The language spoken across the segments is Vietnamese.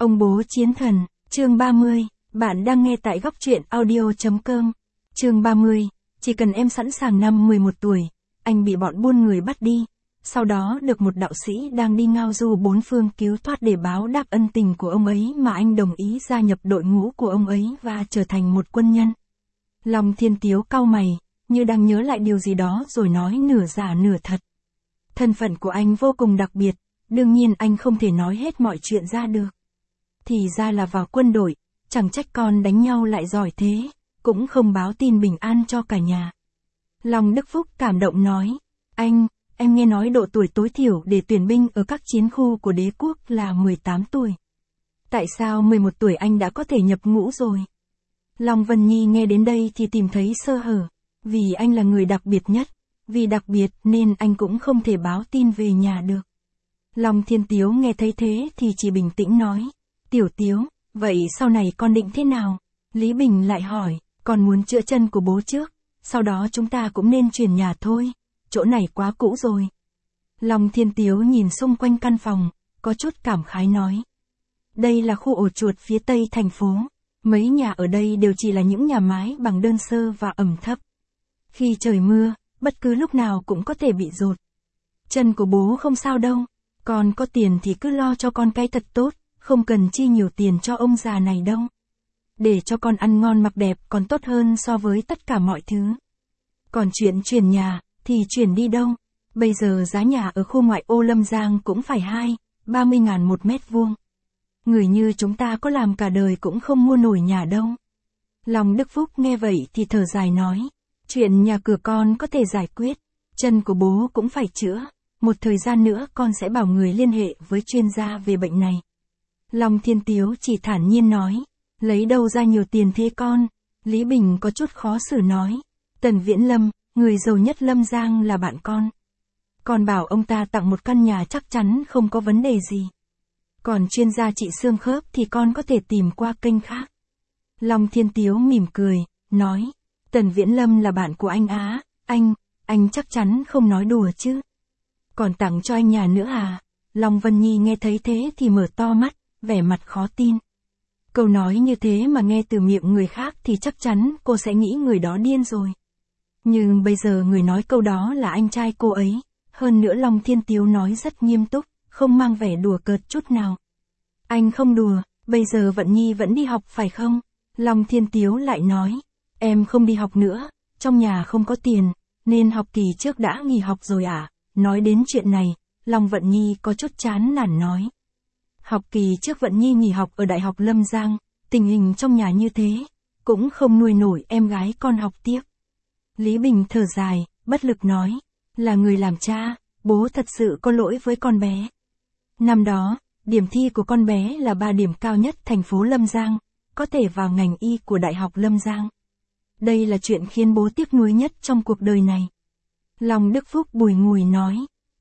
Ông bố chiến thần, chương 30, bạn đang nghe tại góc truyện audio.com. Chương 30, chỉ cần em sẵn sàng năm 11 tuổi, anh bị bọn buôn người bắt đi, sau đó được một đạo sĩ đang đi ngao du bốn phương cứu thoát để báo đáp ân tình của ông ấy mà anh đồng ý gia nhập đội ngũ của ông ấy và trở thành một quân nhân. Long Thiên Tiếu cau mày, như đang nhớ lại điều gì đó rồi nói nửa giả nửa thật. Thân phận của anh vô cùng đặc biệt, đương nhiên anh không thể nói hết mọi chuyện ra được. Thì ra là vào quân đội, chẳng trách con đánh nhau lại giỏi thế, cũng không báo tin bình an cho cả nhà. Long Đức Phúc cảm động nói, em nghe nói độ tuổi tối thiểu để tuyển binh ở các chiến khu của đế quốc là 18 tuổi. Tại sao 11 tuổi anh đã có thể nhập ngũ rồi? Long Vân Nhi nghe đến đây thì tìm thấy sơ hở, vì anh là người đặc biệt nhất, vì đặc biệt nên anh cũng không thể báo tin về nhà được. Long Thiên Tiếu nghe thấy thế thì chỉ bình tĩnh nói, Tiểu Tiếu, vậy sau này con định thế nào? Lý Bình lại hỏi, con muốn chữa chân của bố trước, sau đó chúng ta cũng nên chuyển nhà thôi, chỗ này quá cũ rồi. Long Thiên Tiếu nhìn xung quanh căn phòng, có chút cảm khái nói. Đây là khu ổ chuột phía tây thành phố, mấy nhà ở đây đều chỉ là những nhà mái bằng đơn sơ và ẩm thấp. Khi trời mưa, bất cứ lúc nào cũng có thể bị dột. Chân của bố không sao đâu, con có tiền thì cứ lo cho con cái thật tốt, không cần chi nhiều tiền cho ông già này đâu. Để cho con ăn ngon mặc đẹp còn tốt hơn so với tất cả mọi thứ. Còn chuyện chuyển nhà, thì chuyển đi đâu? Bây giờ giá nhà ở khu ngoại ô Lâm Giang cũng phải 30.000 một mét vuông. Người như chúng ta có làm cả đời cũng không mua nổi nhà đâu. Long Đức Phúc nghe vậy thì thở dài nói, chuyện nhà cửa con có thể giải quyết, chân của bố cũng phải chữa, một thời gian nữa con sẽ bảo người liên hệ với chuyên gia về bệnh này. Long Thiên Tiếu chỉ thản nhiên nói, lấy đâu ra nhiều tiền thế con? Lý Bình có chút khó xử nói, Tần Viễn Lâm, người giàu nhất Lâm Giang là bạn con. Con bảo ông ta tặng một căn nhà chắc chắn không có vấn đề gì. Còn chuyên gia trị xương khớp thì con có thể tìm qua kênh khác. Long Thiên Tiếu mỉm cười, nói, Tần Viễn Lâm là bạn của anh á, anh chắc chắn không nói đùa chứ. Còn tặng cho anh nhà nữa à? Long Vân Nhi nghe thấy thế thì mở to mắt, vẻ mặt khó tin. Câu nói như thế mà nghe từ miệng người khác thì chắc chắn cô sẽ nghĩ người đó điên rồi. Nhưng bây giờ người nói câu đó là anh trai cô ấy, hơn nữa Long Thiên Tiếu nói rất nghiêm túc, không mang vẻ đùa cợt chút nào. Anh không đùa, bây giờ Vận Nhi vẫn đi học phải không? Long Thiên Tiếu lại nói, em không đi học nữa, trong nhà không có tiền, nên học kỳ trước đã nghỉ học rồi à? Nói đến chuyện này, Long Vận Nhi có chút chán nản nói. Học kỳ trước Vận Nhi nghỉ học ở Đại học Lâm Giang, tình hình trong nhà như thế, cũng không nuôi nổi em gái con học tiếp. Lý Bình thở dài, bất lực nói, là người làm cha, bố thật sự có lỗi với con bé. Năm đó, điểm thi của con bé là 3 điểm cao nhất thành phố Lâm Giang, có thể vào ngành y của Đại học Lâm Giang. Đây là chuyện khiến bố tiếc nuối nhất trong cuộc đời này. Long Đức Phúc bùi ngùi nói,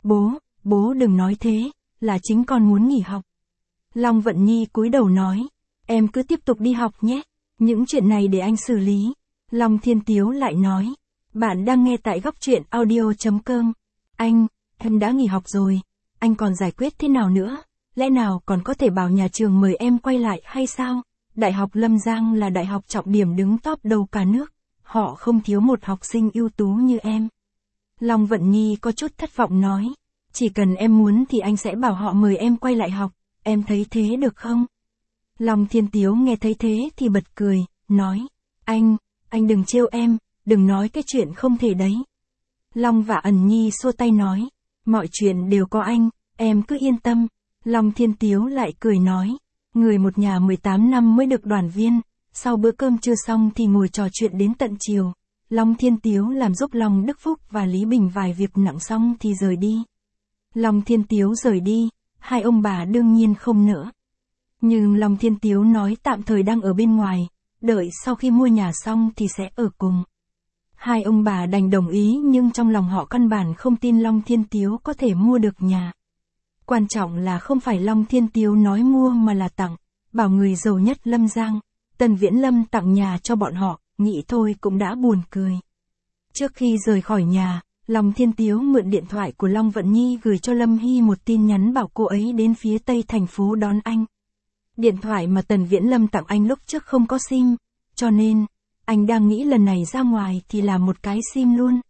bố đừng nói thế, là chính con muốn nghỉ học. Long Vận Nhi cúi đầu nói, em cứ tiếp tục đi học nhé, những chuyện này để anh xử lý. Long Thiên Tiếu lại nói, bạn đang nghe tại góc truyện audio.com. Em đã nghỉ học rồi, anh còn giải quyết thế nào nữa? Lẽ nào còn có thể bảo nhà trường mời em quay lại hay sao? Đại học Lâm Giang là đại học trọng điểm đứng top đầu cả nước, họ không thiếu một học sinh ưu tú như em. Long Vận Nhi có chút thất vọng nói, chỉ cần em muốn thì anh sẽ bảo họ mời em quay lại học, em thấy thế được không? Long Thiên Tiếu nghe thấy thế thì bật cười, nói, anh đừng trêu em, đừng nói cái chuyện không thể đấy. Long Vả Ẩn Nhi xua tay nói, mọi chuyện đều có anh, em cứ yên tâm. Long Thiên Tiếu lại cười nói, người một nhà 18 năm mới được đoàn viên, sau bữa cơm trưa xong thì ngồi trò chuyện đến tận chiều. Long Thiên Tiếu làm giúp Long Đức Phúc và Lý Bình vài việc nặng xong thì rời đi. Long Thiên Tiếu rời đi, hai ông bà đương nhiên không nỡ. Nhưng Long Thiên Tiếu nói tạm thời đang ở bên ngoài, đợi sau khi mua nhà xong thì sẽ ở cùng. Hai ông bà đành đồng ý nhưng trong lòng họ căn bản không tin Long Thiên Tiếu có thể mua được nhà. Quan trọng là không phải Long Thiên Tiếu nói mua mà là tặng, bảo người giàu nhất Lâm Giang, Tần Viễn Lâm tặng nhà cho bọn họ, nghĩ thôi cũng đã buồn cười. Trước khi rời khỏi nhà, Long Thiên Tiếu mượn điện thoại của Long Vận Nhi gửi cho Lâm Hy một tin nhắn bảo cô ấy đến phía tây thành phố đón anh. Điện thoại mà Tần Viễn Lâm tặng anh lúc trước không có sim, cho nên, anh đang nghĩ lần này ra ngoài thì làm một cái sim luôn.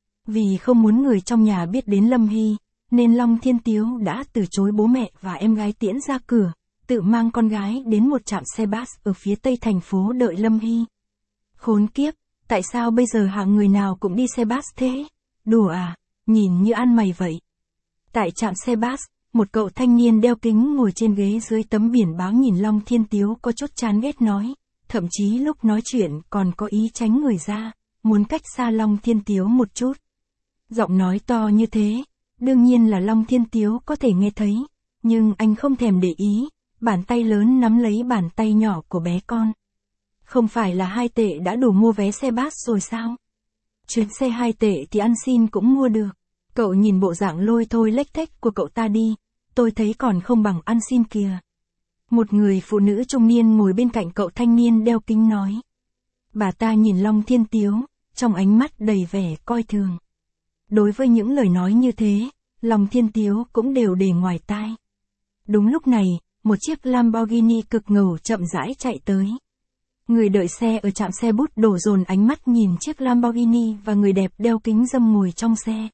Vì không muốn người trong nhà biết đến Lâm Hy, nên Long Thiên Tiếu đã từ chối bố mẹ và em gái tiễn ra cửa, tự mang con gái đến một trạm xe bus ở phía tây thành phố đợi Lâm Hy. Khốn kiếp, tại sao bây giờ hạng người nào cũng đi xe bus thế? Đùa à, nhìn như ăn mày vậy. Tại trạm xe bus, một cậu thanh niên đeo kính ngồi trên ghế dưới tấm biển báo nhìn Long Thiên Tiếu có chút chán ghét nói, thậm chí lúc nói chuyện còn có ý tránh người ra, muốn cách xa Long Thiên Tiếu một chút. Giọng nói to như thế, đương nhiên là Long Thiên Tiếu có thể nghe thấy, nhưng anh không thèm để ý, bàn tay lớn nắm lấy bàn tay nhỏ của bé con. Không phải là 2 tệ đã đủ mua vé xe bus rồi sao? Chuyến xe 2 tệ thì ăn xin cũng mua được. Cậu nhìn bộ dạng lôi thôi lếch thếch của cậu ta đi, tôi thấy còn không bằng ăn xin kìa. Một người phụ nữ trung niên ngồi bên cạnh cậu thanh niên đeo kính nói. Bà ta nhìn Long Thiên Tiếu, trong ánh mắt đầy vẻ coi thường. Đối với những lời nói như thế, Long Thiên Tiếu cũng đều để ngoài tai. Đúng lúc này, một chiếc Lamborghini cực ngầu chậm rãi chạy tới. Người đợi xe ở trạm xe bút đổ dồn ánh mắt nhìn chiếc Lamborghini và người đẹp đeo kính râm ngồi trong xe.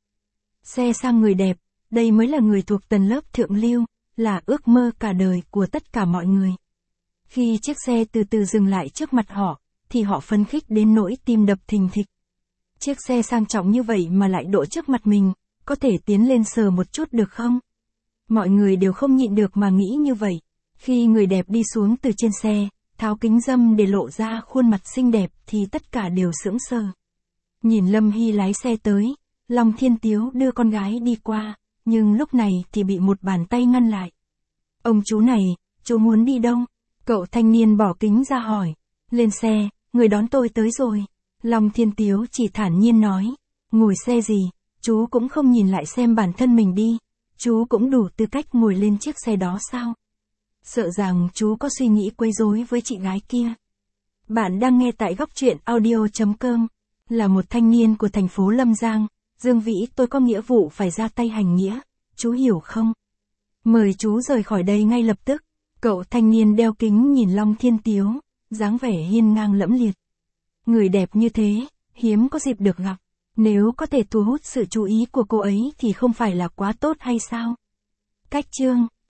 Xe sang người đẹp, đây mới là người thuộc tầng lớp thượng lưu, là ước mơ cả đời của tất cả mọi người. Khi chiếc xe từ từ dừng lại trước mặt họ, thì họ phấn khích đến nỗi tim đập thình thịch. Chiếc xe sang trọng như vậy mà lại đỗ trước mặt mình, có thể tiến lên sờ một chút được không? Mọi người đều không nhịn được mà nghĩ như vậy. Khi người đẹp đi xuống từ trên xe, tháo kính râm để lộ ra khuôn mặt xinh đẹp thì tất cả đều sững sờ. Nhìn Lâm Hy lái xe tới, Long Thiên Tiếu đưa con gái đi qua, nhưng lúc này thì bị một bàn tay ngăn lại. Ông chú này, chú muốn đi đâu? Cậu thanh niên bỏ kính ra hỏi. Lên xe, người đón tôi tới rồi. Long Thiên Tiếu chỉ thản nhiên nói. Ngồi xe gì, chú cũng không nhìn lại xem bản thân mình đi. Chú cũng đủ tư cách ngồi lên chiếc xe đó sao? Sợ rằng chú có suy nghĩ quấy rối với chị gái kia. Bạn đang nghe tại góc truyện audio.com. Là một thanh niên của thành phố Lâm Giang, Dương Vĩ, tôi có nghĩa vụ phải ra tay hành nghĩa, chú hiểu không? Mời chú rời khỏi đây ngay lập tức. Cậu thanh niên đeo kính nhìn Long Thiên Tiếu, dáng vẻ hiên ngang lẫm liệt. Người đẹp như thế, hiếm có dịp được gặp. Nếu có thể thu hút sự chú ý của cô ấy thì không phải là quá tốt hay sao? Cách chương